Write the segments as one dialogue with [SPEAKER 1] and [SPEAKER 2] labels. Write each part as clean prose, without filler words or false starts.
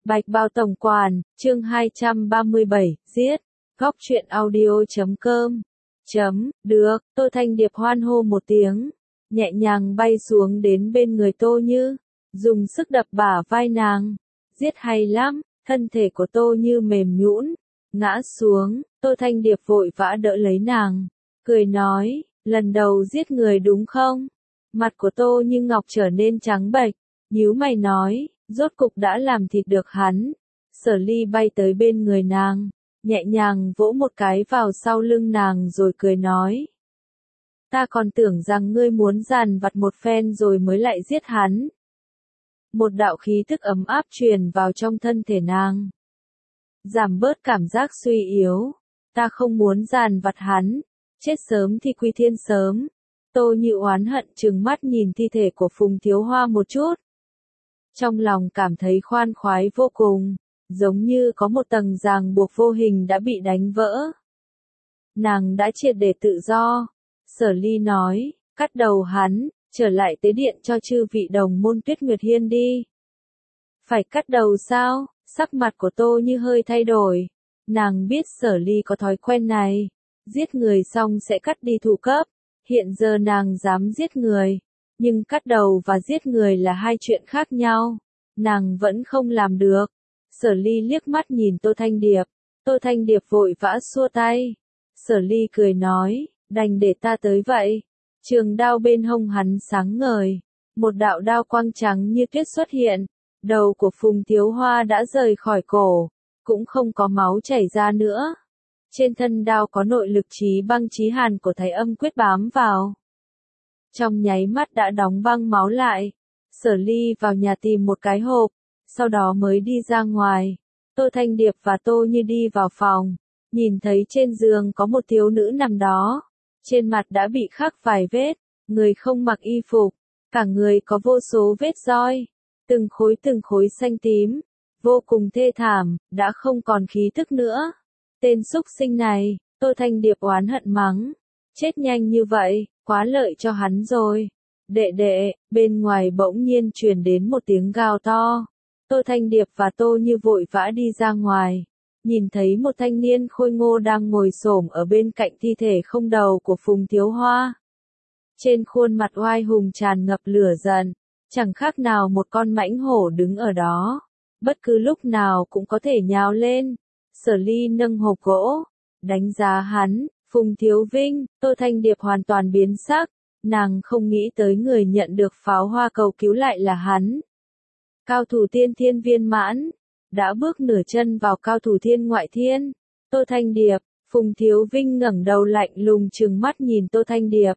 [SPEAKER 1] Bạch Bao Tổng Quản, chương 237, giết. Góc truyện audio.com. Được, Tô Thanh Điệp hoan hô một tiếng, nhẹ nhàng bay xuống đến bên người Tô Như, dùng sức đập bả vai nàng. Giết hay lắm, thân thể của Tô Như mềm nhũn, ngã xuống, Tô Thanh Điệp vội vã đỡ lấy nàng, cười nói, lần đầu giết người đúng không? Mặt của Tô Như Ngọc trở nên trắng bệch, nhíu mày nói, rốt cục đã làm thịt được hắn. Sở Ly bay tới bên người nàng, nhẹ nhàng vỗ một cái vào sau lưng nàng rồi cười nói. Ta còn tưởng rằng ngươi muốn dàn vặt một phen rồi mới lại giết hắn. Một đạo khí tức ấm áp truyền vào trong thân thể nàng, giảm bớt cảm giác suy yếu. Ta không muốn dàn vặt hắn, chết sớm thì quy thiên sớm. Tô Như oán hận trừng mắt nhìn thi thể của Phùng Thiếu Hoa một chút. Trong lòng cảm thấy khoan khoái vô cùng, giống như có một tầng ràng buộc vô hình đã bị đánh vỡ. Nàng đã triệt để tự do. Sở Ly nói, cắt đầu hắn, trở lại tế điện cho chư vị đồng môn Tuyết Nguyệt Hiên đi. Phải cắt đầu sao? Sắc mặt của Tô Như hơi thay đổi. Nàng biết Sở Ly có thói quen này, giết người xong sẽ cắt đi thủ cấp. Hiện giờ nàng dám giết người, nhưng cắt đầu và giết người là hai chuyện khác nhau. Nàng vẫn không làm được. Sở Ly liếc mắt nhìn Tô Thanh Điệp. Tô Thanh Điệp vội vã xua tay. Sở Ly cười nói, đành để ta tới vậy. Trường đao bên hông hắn sáng ngời. Một đạo đao quang trắng như tuyết xuất hiện. Đầu của Phùng Thiếu Hoa đã rời khỏi cổ, cũng không có máu chảy ra nữa. Trên thân đao có nội lực chí băng chí hàn của Thái Âm quyết bám vào. Trong nháy mắt đã đóng băng máu lại. Sở Ly vào nhà tìm một cái hộp, sau đó mới đi ra ngoài. Tô Thanh Điệp và Tô Như đi vào phòng, nhìn thấy trên giường có một thiếu nữ nằm đó. Trên mặt đã bị khắc vài vết, người không mặc y phục, cả người có vô số vết roi, từng khối xanh tím, vô cùng thê thảm, đã không còn khí thức nữa. Tên súc sinh này, Tô Thanh Điệp oán hận mắng, chết nhanh như vậy, quá lợi cho hắn rồi. Đệ đệ, bên ngoài bỗng nhiên truyền đến một tiếng gào to. Tô Thanh Điệp và Tô Như vội vã đi ra ngoài, nhìn thấy một thanh niên khôi ngô đang ngồi xổm ở bên cạnh thi thể không đầu của Phùng Thiếu Hoa. Trên khuôn mặt oai hùng tràn ngập lửa giận, chẳng khác nào một con mãnh hổ đứng ở đó, bất cứ lúc nào cũng có thể nhào lên. Sở Ly nâng hộp gỗ, đánh giá hắn, Phùng Thiếu Vinh. Tô Thanh Điệp hoàn toàn biến sắc, nàng không nghĩ tới người nhận được pháo hoa cầu cứu lại là hắn. Cao thủ tiên thiên viên mãn, đã bước nửa chân vào cao thủ thiên ngoại thiên. Tô Thanh Điệp, Phùng Thiếu Vinh ngẩng đầu lạnh lùng trừng mắt nhìn Tô Thanh Điệp.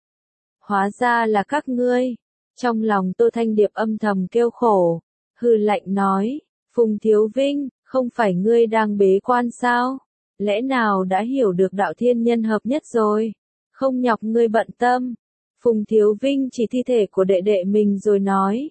[SPEAKER 1] Hóa ra là các ngươi. Trong lòng Tô Thanh Điệp âm thầm kêu khổ, hừ lạnh nói, Phùng Thiếu Vinh, không phải ngươi đang bế quan sao? Lẽ nào đã hiểu được đạo thiên nhân hợp nhất rồi? Không nhọc ngươi bận tâm. Phùng Thiếu Vinh chỉ thi thể của đệ đệ mình rồi nói.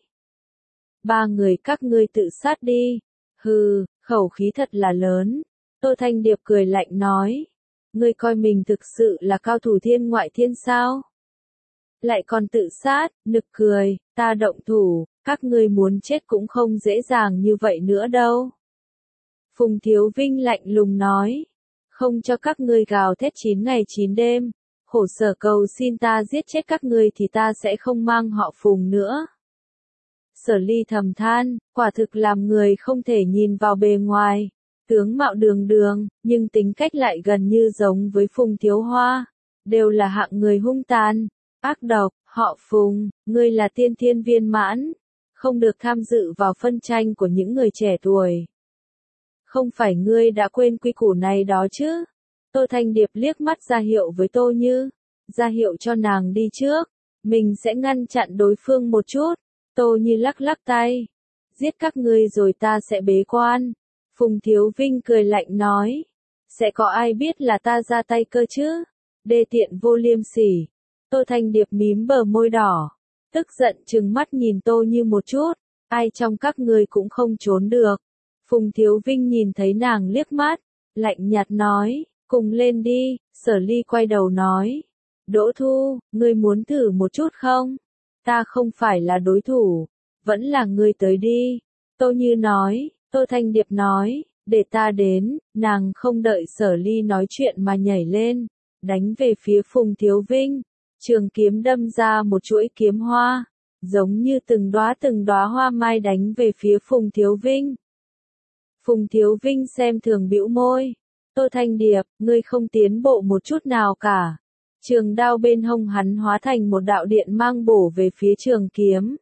[SPEAKER 1] Ba người các ngươi tự sát đi. Hừ, khẩu khí thật là lớn. Tô Thanh Điệp cười lạnh nói. Ngươi coi mình thực sự là cao thủ thiên ngoại thiên sao? Lại còn tự sát, nực cười, ta động thủ, các ngươi muốn chết cũng không dễ dàng như vậy nữa đâu. Phùng Thiếu Vinh lạnh lùng nói. Không cho các ngươi gào thét 9 ngày 9 đêm. Khổ sở cầu xin ta giết chết các ngươi thì ta sẽ không mang họ Phùng nữa. Sở Ly thầm than, quả thực làm người không thể nhìn vào bề ngoài. Tướng mạo đường đường, nhưng tính cách lại gần như giống với Phùng Thiếu Hoa. Đều là hạng người hung tàn, ác độc. Họ Phùng, ngươi là tiên thiên viên mãn, không được tham dự vào phân tranh của những người trẻ tuổi. Không phải ngươi đã quên quy củ này đó chứ? Tô Thanh Điệp liếc mắt ra hiệu với Tô Như, ra hiệu cho nàng đi trước, mình sẽ ngăn chặn đối phương một chút. Tô Như lắc lắc tay, giết các ngươi rồi ta sẽ bế quan. Phùng Thiếu Vinh cười lạnh nói, sẽ có ai biết là ta ra tay cơ chứ? Đê tiện vô liêm sỉ. Tô Thanh Điệp mím bờ môi đỏ, tức giận trừng mắt nhìn Tô Như một chút, ai trong các ngươi cũng không trốn được. Phùng Thiếu Vinh nhìn thấy nàng liếc mắt, lạnh nhạt nói, cùng lên đi. Sở Ly quay đầu nói, Đỗ Thu, ngươi muốn thử một chút không? Ta không phải là đối thủ, vẫn là ngươi tới đi. Tô Như nói, Tô Thanh Điệp nói, để ta đến, nàng không đợi Sở Ly nói chuyện mà nhảy lên, đánh về phía Phùng Thiếu Vinh, trường kiếm đâm ra một chuỗi kiếm hoa, giống như từng đóa hoa mai đánh về phía Phùng Thiếu Vinh. Phùng Thiếu Vinh xem thường bĩu môi, Tô Thanh Điệp, ngươi không tiến bộ một chút nào cả. Trường đao bên hông hắn hóa thành một đạo điện mang bổ về phía trường kiếm.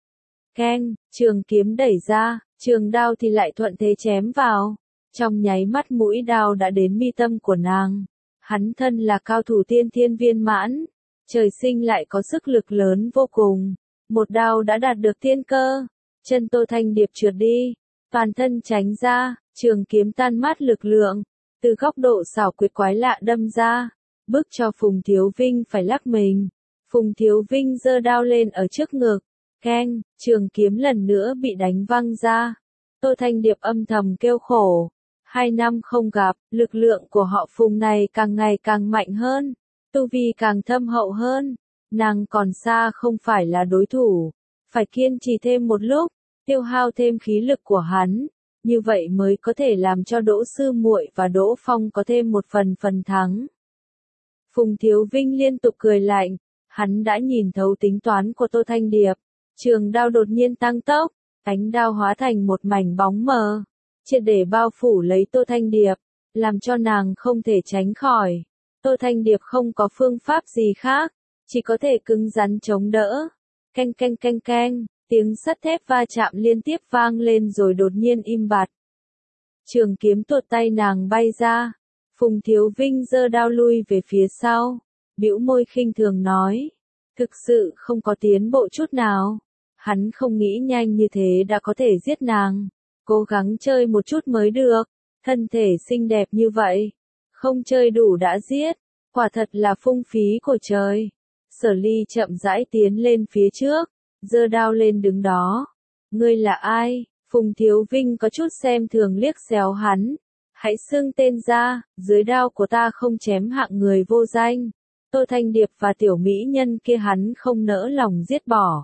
[SPEAKER 1] Keng, trường kiếm đẩy ra, trường đao thì lại thuận thế chém vào. Trong nháy mắt mũi đao đã đến mi tâm của nàng. Hắn thân là cao thủ tiên thiên viên mãn, trời sinh lại có sức lực lớn vô cùng. Một đao đã đạt được tiên cơ. Chân Tô Thanh Điệp trượt đi, toàn thân tránh ra, trường kiếm tan mát lực lượng, từ góc độ xảo quyệt quái lạ đâm ra, bức cho Phùng Thiếu Vinh phải lắc mình. Phùng Thiếu Vinh giơ đao lên ở trước ngực, keng, trường kiếm lần nữa bị đánh văng ra. Tô Thanh Điệp âm thầm kêu khổ. 2 năm không gặp, lực lượng của họ Phùng này càng ngày càng mạnh hơn, tu vi càng thâm hậu hơn. Nàng còn xa không phải là đối thủ, phải kiên trì thêm một lúc, tiêu hao thêm khí lực của hắn, như vậy mới có thể làm cho Đỗ Sư Muội và Đỗ Phong có thêm một phần thắng. Phùng Thiếu Vinh liên tục cười lạnh, hắn đã nhìn thấu tính toán của Tô Thanh Điệp, trường đao đột nhiên tăng tốc, ánh đao hóa thành một mảnh bóng mờ, triệt để bao phủ lấy Tô Thanh Điệp, làm cho nàng không thể tránh khỏi. Tô Thanh Điệp không có phương pháp gì khác, chỉ có thể cứng rắn chống đỡ. Canh canh canh canh, tiếng sắt thép va chạm liên tiếp vang lên rồi đột nhiên im bặt. Trường kiếm tuột tay nàng bay ra. Phùng Thiếu Vinh giơ đao lui về phía sau, bĩu môi khinh thường nói, thực sự không có tiến bộ chút nào. Hắn không nghĩ nhanh như thế đã có thể giết nàng, cố gắng chơi một chút mới được, thân thể xinh đẹp như vậy, không chơi đủ đã giết, quả thật là phung phí của trời. Sở Ly chậm rãi tiến lên phía trước, giơ đao lên đứng đó. Ngươi là ai? Phùng Thiếu Vinh có chút xem thường liếc xéo hắn. Hãy xưng tên ra, dưới đao của ta không chém hạng người vô danh. Tô Thanh Điệp và tiểu mỹ nhân kia hắn không nỡ lòng giết bỏ.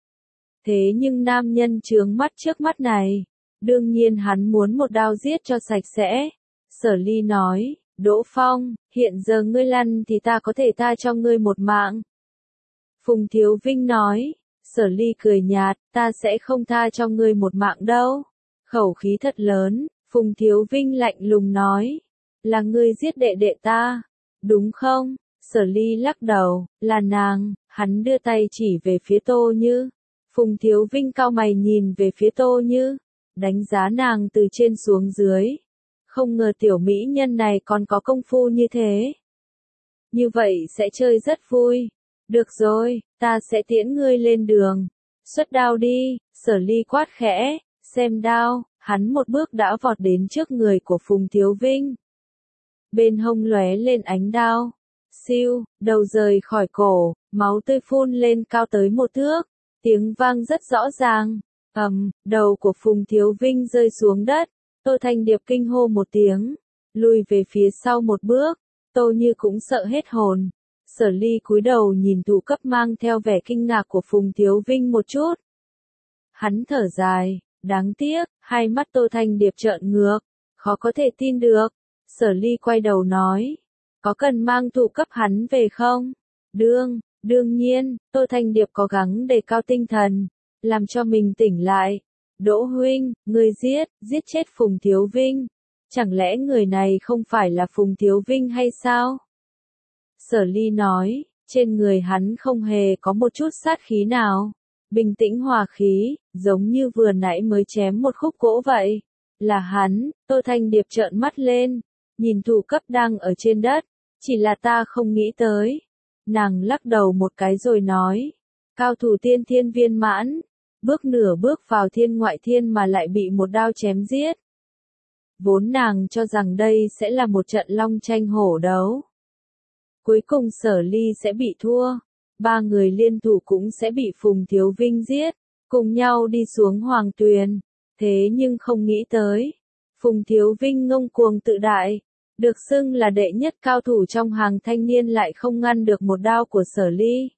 [SPEAKER 1] Thế nhưng nam nhân chướng mắt trước mắt này, đương nhiên hắn muốn một đao giết cho sạch sẽ. Sở Ly nói, Đỗ Phong, hiện giờ ngươi lăn thì ta có thể tha cho ngươi một mạng. Phùng Thiếu Vinh nói, Sở Ly cười nhạt, ta sẽ không tha cho ngươi một mạng đâu. Khẩu khí thật lớn, Phùng Thiếu Vinh lạnh lùng nói, là ngươi giết đệ đệ ta, đúng không? Sở Ly lắc đầu, là nàng, hắn đưa tay chỉ về phía Tô Như. Phùng Thiếu Vinh cau mày nhìn về phía Tô Như, đánh giá nàng từ trên xuống dưới. Không ngờ tiểu mỹ nhân này còn có công phu như thế. Như vậy sẽ chơi rất vui. Được rồi, ta sẽ tiễn ngươi lên đường. Xuất đao đi, Sở Ly quát khẽ, xem đao, hắn một bước đã vọt đến trước người của Phùng Thiếu Vinh. Bên hông lóe lên ánh đao. Siêu, đầu rời khỏi cổ, máu tươi phun lên cao tới 1 thước. Tiếng vang rất rõ ràng. Đầu của Phùng Thiếu Vinh rơi xuống đất. Tô Thanh Điệp kinh hô một tiếng, lùi về phía sau một bước. Tô Như cũng sợ hết hồn. Sở Ly cúi đầu nhìn thủ cấp mang theo vẻ kinh ngạc của Phùng Thiếu Vinh một chút. Hắn thở dài, đáng tiếc, hai mắt Tô Thanh Điệp trợn ngược, khó có thể tin được. Sở Ly quay đầu nói, có cần mang thủ cấp hắn về không? Đương nhiên, Tô Thanh Điệp cố gắng đề cao tinh thần, làm cho mình tỉnh lại. Đỗ huynh, ngươi giết chết Phùng Thiếu Vinh. Chẳng lẽ người này không phải là Phùng Thiếu Vinh hay sao? Sở Ly nói, trên người hắn không hề có một chút sát khí nào. Bình tĩnh hòa khí, giống như vừa nãy mới chém một khúc gỗ vậy. Là hắn. Tô Thanh Điệp trợn mắt lên, nhìn thủ cấp đang ở trên đất. Chỉ là ta không nghĩ tới. Nàng lắc đầu một cái rồi nói, cao thủ tiên thiên viên mãn, bước nửa bước vào thiên ngoại thiên mà lại bị một đao chém giết. Vốn nàng cho rằng đây sẽ là một trận long tranh hổ đấu. Cuối cùng Sở Ly sẽ bị thua, 3 người liên thủ cũng sẽ bị Phùng Thiếu Vinh giết, cùng nhau đi xuống Hoàng Tuyền. Thế nhưng không nghĩ tới, Phùng Thiếu Vinh ngông cuồng tự đại, được xưng là đệ nhất cao thủ trong hàng thanh niên lại không ngăn được một đao của Sở Ly.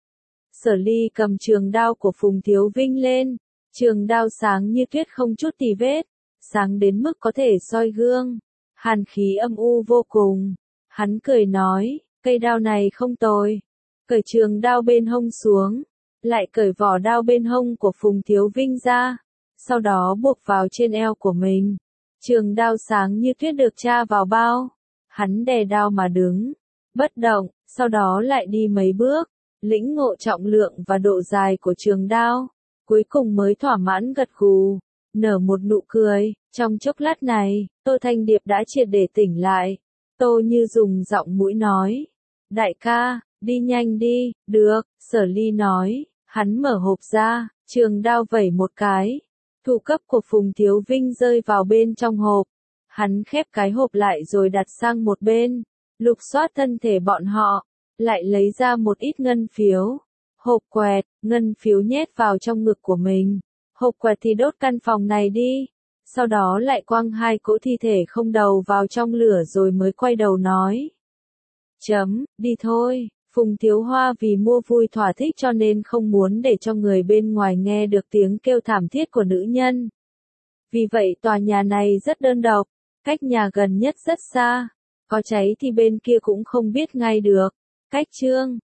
[SPEAKER 1] Sở Ly cầm trường đao của Phùng Thiếu Vinh lên, trường đao sáng như tuyết không chút tì vết. sáng đến mức có thể soi gương. Hàn khí âm u vô cùng. Hắn cười nói, cây đao này không tồi. Cởi trường đao bên hông xuống, lại cởi vỏ đao bên hông của Phùng Thiếu Vinh ra, sau đó buộc vào trên eo của mình. Trường đao sáng như tuyết được tra vào bao. Hắn đè đao mà đứng, bất động, sau đó lại đi mấy bước, lĩnh ngộ trọng lượng và độ dài của trường đao, cuối cùng mới thỏa mãn gật gù, nở một nụ cười. Trong chốc lát này, Tô Thanh Điệp đã triệt để tỉnh lại. Tô Như dùng giọng mũi nói, đại ca, đi nhanh đi. Được, Sở Ly nói. Hắn mở hộp ra, trường đao vẩy một cái. Thủ cấp của Phùng Thiếu Vinh rơi vào bên trong hộp. Hắn khép cái hộp lại rồi đặt sang một bên, lục soát thân thể bọn họ, lại lấy ra một ít ngân phiếu. Hộp quẹt, ngân phiếu nhét vào trong ngực của mình. Hộp quẹt thì đốt căn phòng này đi. Sau đó lại quăng hai cỗ thi thể không đầu vào trong lửa rồi mới quay đầu nói. Đi thôi. Phùng Thiếu Hoa vì mua vui thỏa thích cho nên không muốn để cho người bên ngoài nghe được tiếng kêu thảm thiết của nữ nhân. Vì vậy tòa nhà này rất đơn độc, cách nhà gần nhất rất xa. Có cháy thì bên kia cũng không biết ngay được. Cách chương